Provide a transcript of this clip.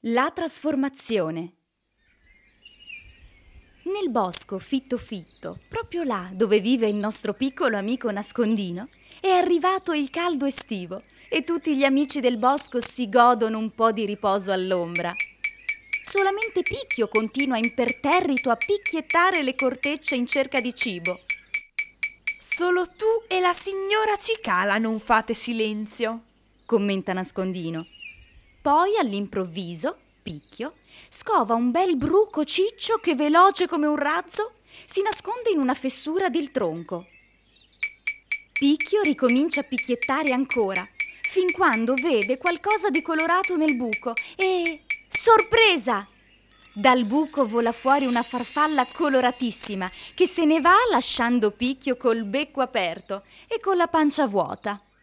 La trasformazione. Nel bosco fitto fitto, proprio là dove vive il nostro piccolo amico nascondino, è arrivato il caldo estivo e tutti gli amici del bosco si godono un po' di riposo all'ombra. Solamente Picchio continua imperterrito a picchiettare le cortecce in cerca di cibo. Solo tu e la signora Cicala non fate silenzio, commenta Nascondino. Poi all'improvviso Picchio scova un bel bruco ciccio che, veloce come un razzo, si nasconde in una fessura del tronco. Picchio ricomincia a picchiettare ancora, fin quando vede qualcosa di colorato nel buco e... sorpresa! Dal buco vola fuori una farfalla coloratissima che se ne va lasciando Picchio col becco aperto e con la pancia vuota.